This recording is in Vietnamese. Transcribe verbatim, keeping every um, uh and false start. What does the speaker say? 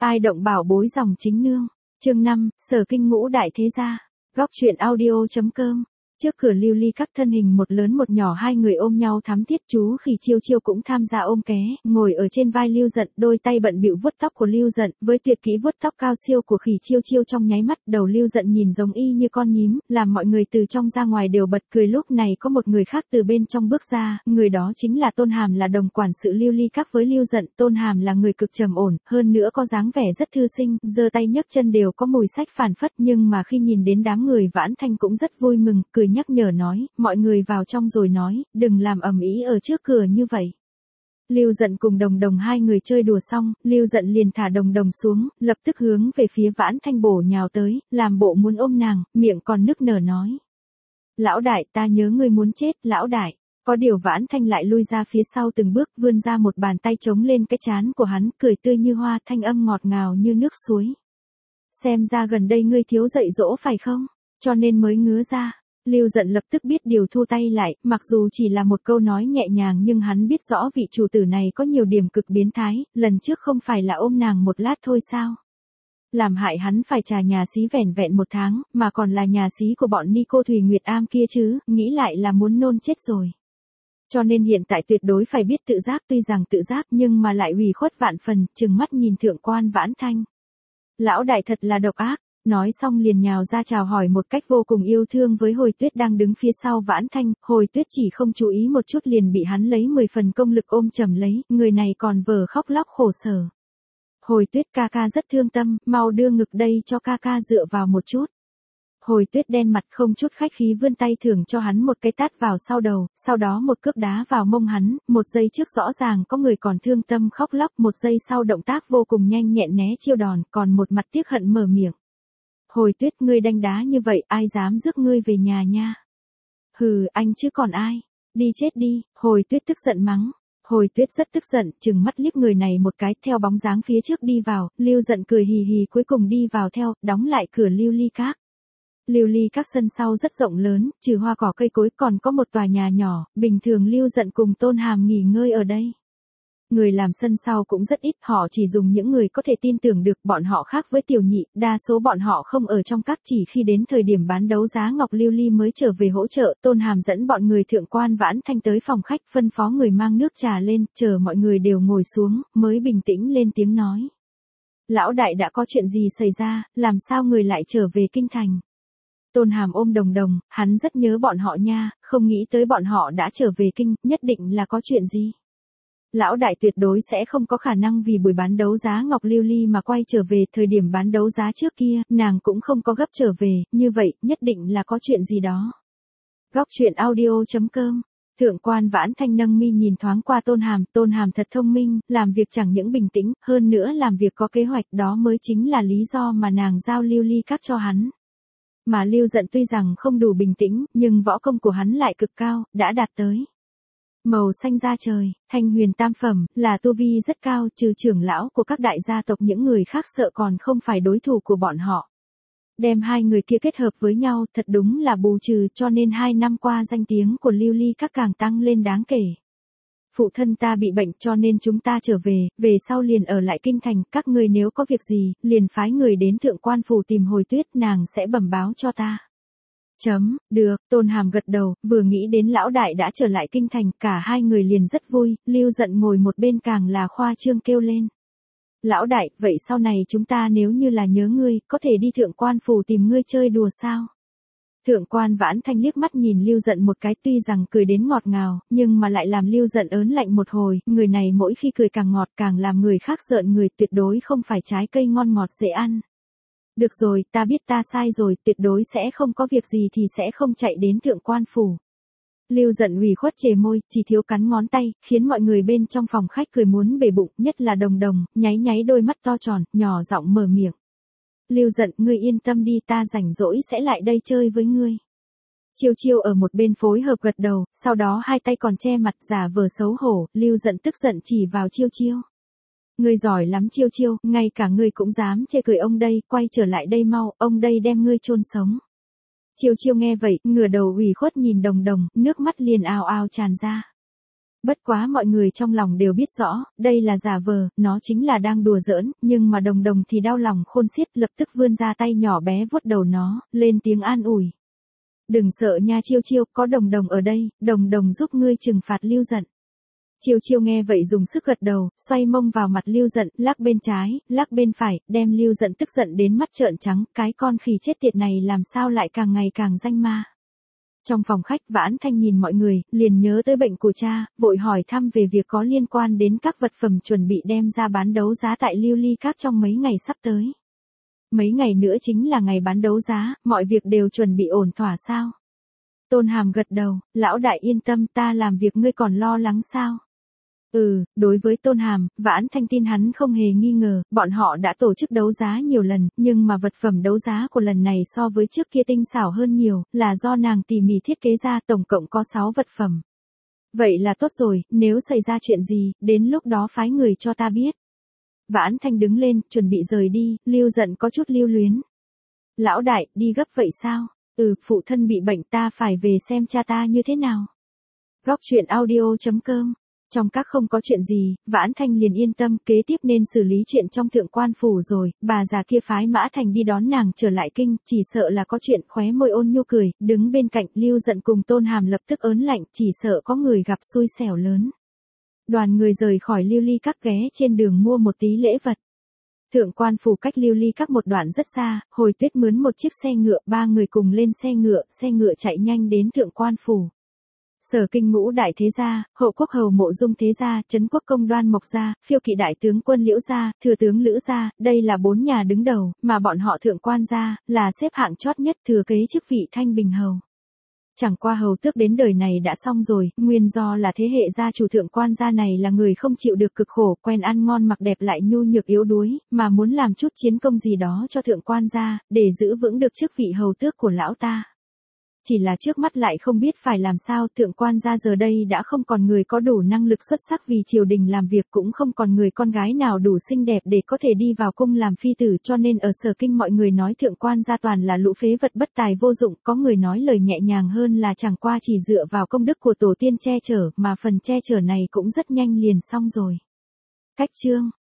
Ai động bảo bối dòng chính nương. Chương năm, Sở kinh ngũ đại thế gia. Góc truyện audio.com. Trước cửa Lưu Ly các thân hình một lớn một nhỏ hai người ôm nhau thắm thiết, chú Khỉ Chiêu Chiêu cũng tham gia ôm ké, ngồi ở trên vai Lưu Dận, đôi tay bận bịu vuốt tóc của Lưu Dận, với tuyệt kỹ vuốt tóc cao siêu của Khỉ Chiêu Chiêu trong nháy mắt, đầu Lưu Dận nhìn giống y như con nhím, làm mọi người từ trong ra ngoài đều bật cười. Lúc này có một người khác từ bên trong bước ra, người đó chính là Tôn Hàm, là đồng quản sự Lưu Ly các với Lưu Dận. Tôn Hàm là người cực trầm ổn, hơn nữa có dáng vẻ rất thư sinh, giơ tay nhấc chân đều có mùi sách phản phất, nhưng mà khi nhìn đến đám người Vãn Thanh cũng rất vui mừng, cười nhắc nhở nói, mọi người vào trong rồi nói, đừng làm ầm ĩ ở trước cửa như vậy. Lưu Dận cùng Đồng Đồng hai người chơi đùa xong, Lưu Dận liền thả Đồng Đồng xuống, lập tức hướng về phía Vãn Thanh bổ nhào tới, làm bộ muốn ôm nàng, miệng còn nức nở nói. Lão đại, ta nhớ ngươi muốn chết, lão đại. Có điều Vãn Thanh lại lui ra phía sau từng bước, vươn ra một bàn tay chống lên cái trán của hắn, cười tươi như hoa, thanh âm ngọt ngào như nước suối. Xem ra gần đây ngươi thiếu dạy dỗ phải không? Cho nên mới ngứa ra. Lưu Dận lập tức biết điều thu tay lại, mặc dù chỉ là một câu nói nhẹ nhàng nhưng hắn biết rõ vị chủ tử này có nhiều điểm cực biến thái, lần trước không phải là ôm nàng một lát thôi sao? Làm hại hắn phải trả nhà xí vẻn vẹn một tháng, mà còn là nhà xí của bọn Nico Thùy Nguyệt Am kia chứ, nghĩ lại là muốn nôn chết rồi. Cho nên hiện tại tuyệt đối phải biết tự giác, tuy rằng tự giác nhưng mà lại ủy khuất vạn phần, trừng mắt nhìn thượng quan Vãn Thanh. Lão đại thật là độc ác. Nói xong liền nhào ra chào hỏi một cách vô cùng yêu thương với Hồi Tuyết đang đứng phía sau Vãn Thanh. Hồi Tuyết chỉ không chú ý một chút liền bị hắn lấy mười phần công lực ôm chầm lấy, người này còn vờ khóc lóc khổ sở. Hồi Tuyết ca ca rất thương tâm, mau đưa ngực đây cho ca ca dựa vào một chút. Hồi Tuyết đen mặt không chút khách khí vươn tay thưởng cho hắn một cái tát vào sau đầu, sau đó một cước đá vào mông hắn, một giây trước rõ ràng có người còn thương tâm khóc lóc, một giây sau động tác vô cùng nhanh nhẹn né chiêu đòn, còn một mặt tiếc hận mở miệng. Hồi Tuyết, ngươi đánh đá như vậy, ai dám rước ngươi về nhà nha? Hừ, anh chứ còn ai? Đi chết đi. Hồi Tuyết tức giận mắng. Hồi Tuyết rất tức giận, chừng mắt liếc người này một cái, theo bóng dáng phía trước đi vào. Lưu Dận cười hì hì cuối cùng đi vào theo, đóng lại cửa Lưu Ly các. Lưu Ly các sân sau rất rộng lớn, trừ hoa cỏ cây cối còn có một tòa nhà nhỏ, bình thường Lưu Dận cùng Tôn Hàm nghỉ ngơi ở đây. Người làm sân sau cũng rất ít, họ chỉ dùng những người có thể tin tưởng được, bọn họ khác với Tiểu Nhị, đa số bọn họ không ở trong các, chỉ khi đến thời điểm bán đấu giá Ngọc Lưu Ly mới trở về hỗ trợ. Tôn Hàm dẫn bọn người thượng quan Vãn Thanh tới phòng khách, phân phó người mang nước trà lên, chờ mọi người đều ngồi xuống, mới bình tĩnh lên tiếng nói. Lão đại đã có chuyện gì xảy ra, làm sao người lại trở về kinh thành? Tôn Hàm ôm Đồng Đồng, hắn rất nhớ bọn họ nha, không nghĩ tới bọn họ đã trở về kinh, nhất định là có chuyện gì. Lão đại tuyệt đối sẽ không có khả năng vì buổi bán đấu giá Ngọc Lưu Ly mà quay trở về, thời điểm bán đấu giá trước kia, nàng cũng không có gấp trở về, như vậy, nhất định là có chuyện gì đó. Góc truyện audio.com. Thượng quan Vãn Thanh nâng mi nhìn thoáng qua Tôn Hàm, Tôn Hàm thật thông minh, làm việc chẳng những bình tĩnh, hơn nữa làm việc có kế hoạch, đó mới chính là lý do mà nàng giao Lưu Ly các cho hắn. Mà Lưu Dận tuy rằng không đủ bình tĩnh, nhưng võ công của hắn lại cực cao, đã đạt tới màu xanh da trời, thanh huyền tam phẩm, là tu vi rất cao, trừ trưởng lão của các đại gia tộc những người khác sợ còn không phải đối thủ của bọn họ. Đem hai người kia kết hợp với nhau, thật đúng là bù trừ, cho nên hai năm qua danh tiếng của Lưu Ly các càng tăng lên đáng kể. Phụ thân ta bị bệnh cho nên chúng ta trở về, về sau liền ở lại kinh thành, các ngươi nếu có việc gì, liền phái người đến thượng quan phủ tìm Hồi Tuyết, nàng sẽ bẩm báo cho ta. Chấm, được, Tôn Hàm gật đầu, vừa nghĩ đến lão đại đã trở lại kinh thành, cả hai người liền rất vui, Lưu Dận ngồi một bên càng là khoa trương kêu lên. Lão đại, vậy sau này chúng ta nếu như là nhớ ngươi, có thể đi thượng quan phủ tìm ngươi chơi đùa sao? Thượng quan Vãn Thanh liếc mắt nhìn Lưu Dận một cái, tuy rằng cười đến ngọt ngào, nhưng mà lại làm Lưu Dận ớn lạnh một hồi, người này mỗi khi cười càng ngọt càng làm người khác rợn người, tuyệt đối không phải trái cây ngon ngọt dễ ăn. Được rồi, ta biết ta sai rồi, tuyệt đối sẽ không có việc gì thì sẽ không chạy đến thượng quan phủ. Lưu Dận ủy khuất chề môi, chỉ thiếu cắn ngón tay, khiến mọi người bên trong phòng khách cười muốn bể bụng, nhất là Đồng Đồng, nháy nháy đôi mắt to tròn, nhỏ giọng mở miệng. Lưu Dận, ngươi yên tâm đi, ta rảnh rỗi sẽ lại đây chơi với ngươi. Chiêu Chiêu ở một bên phối hợp gật đầu, sau đó hai tay còn che mặt giả vờ xấu hổ, Lưu Dận tức giận chỉ vào Chiêu Chiêu. Ngươi giỏi lắm Chiêu Chiêu, ngay cả ngươi cũng dám chê cười ông đây, quay trở lại đây mau, ông đây đem ngươi chôn sống. Chiêu Chiêu nghe vậy, ngửa đầu ủy khuất nhìn Đồng Đồng, nước mắt liền ào ào tràn ra. Bất quá mọi người trong lòng đều biết rõ, đây là giả vờ, nó chính là đang đùa giỡn, nhưng mà Đồng Đồng thì đau lòng khôn xiết, lập tức vươn ra tay nhỏ bé vuốt đầu nó, lên tiếng an ủi. Đừng sợ nha Chiêu Chiêu, có Đồng Đồng ở đây, Đồng Đồng giúp ngươi trừng phạt Lưu Dận. Chiêu Chiêu nghe vậy dùng sức gật đầu, xoay mông vào mặt Lưu Dận, lắc bên trái, lắc bên phải, đem Lưu Dận tức giận đến mắt trợn trắng, cái con khỉ chết tiệt này làm sao lại càng ngày càng danh ma. Trong phòng khách, Vãn Thanh nhìn mọi người, liền nhớ tới bệnh của cha, vội hỏi thăm về việc có liên quan đến các vật phẩm chuẩn bị đem ra bán đấu giá tại Lưu Ly Các trong mấy ngày sắp tới. Mấy ngày nữa chính là ngày bán đấu giá, mọi việc đều chuẩn bị ổn thỏa sao? Tôn Hàm gật đầu, lão đại yên tâm, ta làm việc ngươi còn lo lắng sao? Ừ, đối với Tôn Hàm, Vãn Thanh tin hắn không hề nghi ngờ, bọn họ đã tổ chức đấu giá nhiều lần, nhưng mà vật phẩm đấu giá của lần này so với trước kia tinh xảo hơn nhiều, là do nàng tỉ mỉ thiết kế ra, tổng cộng có sáu vật phẩm. Vậy là tốt rồi, nếu xảy ra chuyện gì, đến lúc đó phái người cho ta biết. Vãn Thanh đứng lên, chuẩn bị rời đi, Lưu Dận có chút lưu luyến. Lão đại, đi gấp vậy sao? Ừ, phụ thân bị bệnh, ta phải về xem cha ta như thế nào. Góc truyện audio chấm com. Trong các không có chuyện gì, Vãn Thanh liền yên tâm, kế tiếp nên xử lý chuyện trong Thượng Quan Phủ rồi, bà già kia phái Mã Thành đi đón nàng trở lại kinh, chỉ sợ là có chuyện. Khóe môi ôn nhu cười, đứng bên cạnh, Lưu Dận cùng Tôn Hàm lập tức ớn lạnh, chỉ sợ có người gặp xui xẻo lớn. Đoàn người rời khỏi Lưu Ly Các, ghé trên đường mua một tí lễ vật. Thượng Quan Phủ cách Lưu Ly Các một đoạn rất xa, Hồi Tuyết mướn một chiếc xe ngựa, ba người cùng lên xe ngựa, xe ngựa chạy nhanh đến Thượng Quan Phủ. Sở Kinh ngũ đại thế gia, Hộ Quốc hầu Mộ Dung thế gia, Trấn Quốc công Đoan Mộc gia, Phiêu Kỵ đại tướng quân Liễu gia, Thừa tướng Lữ gia, đây là bốn nhà đứng đầu, mà bọn họ Thượng Quan gia là xếp hạng chót nhất, thừa kế chức vị Thanh Bình hầu. Chẳng qua hầu tước đến đời này đã xong rồi, nguyên do là thế hệ gia chủ Thượng Quan gia này là người không chịu được cực khổ, quen ăn ngon mặc đẹp lại nhu nhược yếu đuối, mà muốn làm chút chiến công gì đó cho Thượng Quan gia, để giữ vững được chức vị hầu tước của lão ta. Chỉ là trước mắt lại không biết phải làm sao, Thượng Quan gia giờ đây đã không còn người có đủ năng lực xuất sắc vì triều đình làm việc, cũng không còn người con gái nào đủ xinh đẹp để có thể đi vào cung làm phi tử, cho nên ở Sở Kinh mọi người nói Thượng Quan gia toàn là lũ phế vật bất tài vô dụng, có người nói lời nhẹ nhàng hơn là chẳng qua chỉ dựa vào công đức của tổ tiên che chở, mà phần che chở này cũng rất nhanh liền xong rồi. Cách chương